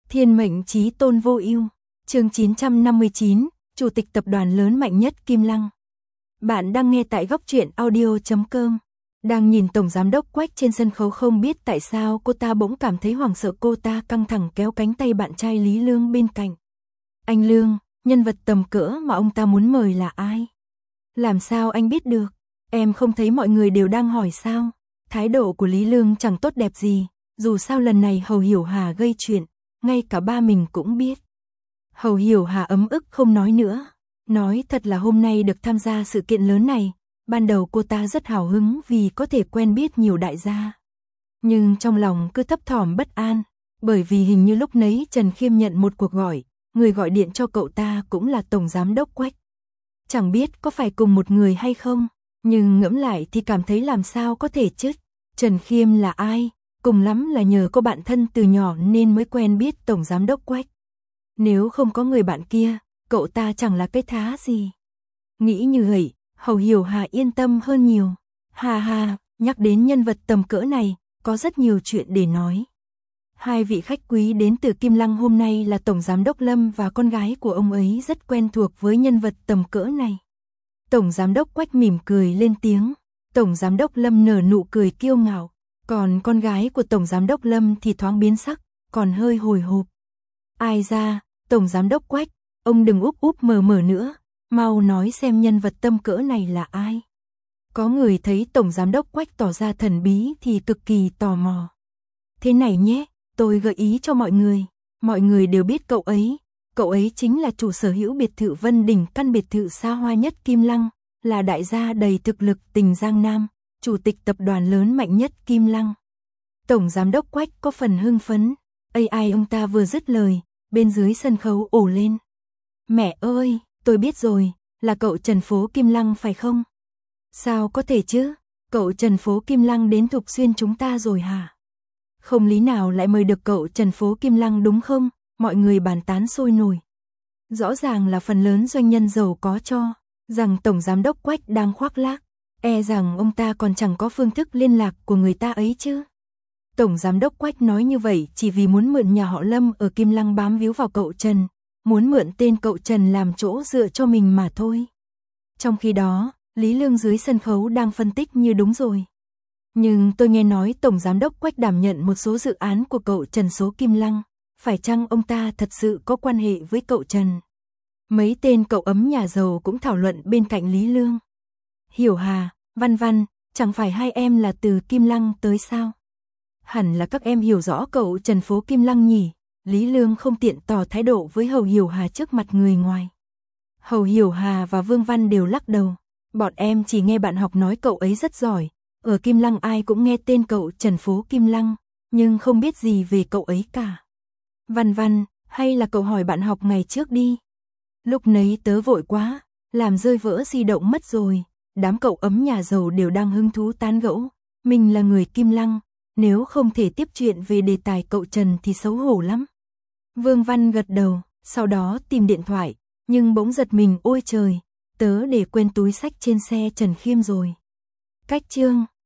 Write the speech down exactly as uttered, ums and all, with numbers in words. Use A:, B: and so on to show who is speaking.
A: Thiên mệnh chí tôn vô ưu. Chương chín trăm năm mươi chín, Chủ tịch tập đoàn lớn mạnh nhất Kim Lăng. Bạn đang nghe tại góc truyện audio chấm com. Đang nhìn tổng giám đốc Quách trên sân khấu, không biết tại sao cô ta bỗng cảm thấy hoảng sợ. Cô ta căng thẳng kéo cánh tay bạn trai Lý Lương bên cạnh. Anh Lương, nhân vật tầm cỡ mà ông ta muốn mời là ai? Làm sao anh biết được? Em không thấy mọi người đều đang hỏi sao? Thái độ của Lý Lương chẳng tốt đẹp gì. Dù sao lần này Hầu Hiểu Hà gây chuyện, ngay cả ba mình cũng biết. Hầu Hiểu Hà ấm ức không nói nữa. Nói thật là hôm nay được tham gia sự kiện lớn này, ban đầu cô ta rất hào hứng vì có thể quen biết nhiều đại gia. Nhưng trong lòng cứ thấp thỏm bất an, bởi vì hình như lúc nấy Trần Khiêm nhận một cuộc gọi, người gọi điện cho cậu ta cũng là tổng giám đốc Quách. Chẳng biết có phải cùng một người hay không, nhưng ngẫm lại thì cảm thấy làm sao có thể chứ. Trần Khiêm là ai? Cùng lắm là nhờ có bạn thân từ nhỏ nên mới quen biết tổng giám đốc Quách. Nếu không có người bạn kia, cậu ta chẳng là cái thá gì. Nghĩ như vậy, Hầu Hiểu Hà yên tâm hơn nhiều. Hà hà, nhắc đến nhân vật tầm cỡ này, có rất nhiều chuyện để nói. Hai vị khách quý đến từ Kim Lăng hôm nay là Tổng Giám đốc Lâm và con gái của ông ấy, rất quen thuộc với nhân vật tầm cỡ này. Tổng Giám đốc Quách mỉm cười lên tiếng. Tổng Giám đốc Lâm nở nụ cười kiêu ngạo, còn con gái của Tổng Giám đốc Lâm thì thoáng biến sắc, còn hơi hồi hộp. Ai ra, Tổng Giám đốc Quách, ông đừng úp úp mờ mờ nữa, mau nói xem nhân vật tầm cỡ này là ai. Có người thấy Tổng Giám đốc Quách tỏ ra thần bí thì cực kỳ tò mò. Thế này nhé, tôi gợi ý cho mọi người, mọi người đều biết cậu ấy, cậu ấy chính là chủ sở hữu biệt thự Vân Đình, căn biệt thự xa hoa nhất Kim Lăng, là đại gia đầy thực lực tỉnh Giang Nam, chủ tịch tập đoàn lớn mạnh nhất Kim Lăng. Tổng Giám đốc Quách có phần hưng phấn, ây ai ông ta vừa dứt lời, bên dưới sân khấu ồ lên. Mẹ ơi, tôi biết rồi, là cậu Trần Phố Kim Lăng phải không? Sao có thể chứ, cậu Trần Phố Kim Lăng đến Thục Xuyên chúng ta rồi hả? Không lý nào lại mời được cậu Trần Phố Kim Lăng đúng không? Mọi người bàn tán sôi nổi. Rõ ràng là phần lớn doanh nhân giàu có cho rằng Tổng Giám đốc Quách đang khoác lác, e rằng ông ta còn chẳng có phương thức liên lạc của người ta ấy chứ. Tổng Giám đốc Quách nói như vậy chỉ vì muốn mượn nhà họ Lâm ở Kim Lăng bám víu vào cậu Trần, muốn mượn tên cậu Trần làm chỗ dựa cho mình mà thôi. Trong khi đó, Lý Lương dưới sân khấu đang phân tích như đúng rồi. Nhưng tôi nghe nói Tổng Giám đốc Quách đảm nhận một số dự án của cậu Trần số Kim Lăng, phải chăng ông ta thật sự có quan hệ với cậu Trần? Mấy tên cậu ấm nhà giàu cũng thảo luận bên cạnh Lý Lương. Hiểu Hà, Văn Văn, chẳng phải hai em là từ Kim Lăng tới sao? Hẳn là các em hiểu rõ cậu Trần Phố Kim Lăng nhỉ? Lý Lương không tiện tỏ thái độ với Hầu Hiểu Hà trước mặt người ngoài. Hầu Hiểu Hà và Vương Văn đều lắc đầu. Bọn em chỉ nghe bạn học nói cậu ấy rất giỏi. Ở Kim Lăng ai cũng nghe tên cậu Trần Phố Kim Lăng, nhưng không biết gì về cậu ấy cả. Văn Văn, hay là cậu hỏi bạn học ngày trước đi. Lúc nấy tớ vội quá, làm rơi vỡ di động mất rồi. Đám cậu ấm nhà giàu đều đang hứng thú tán gẫu. Mình là người Kim Lăng, nếu không thể tiếp chuyện về đề tài cậu Trần thì xấu hổ lắm. Vương Văn gật đầu, sau đó tìm điện thoại, nhưng bỗng giật mình, ôi trời, tớ để quên túi xách trên xe Trần Khiêm rồi. Cách chương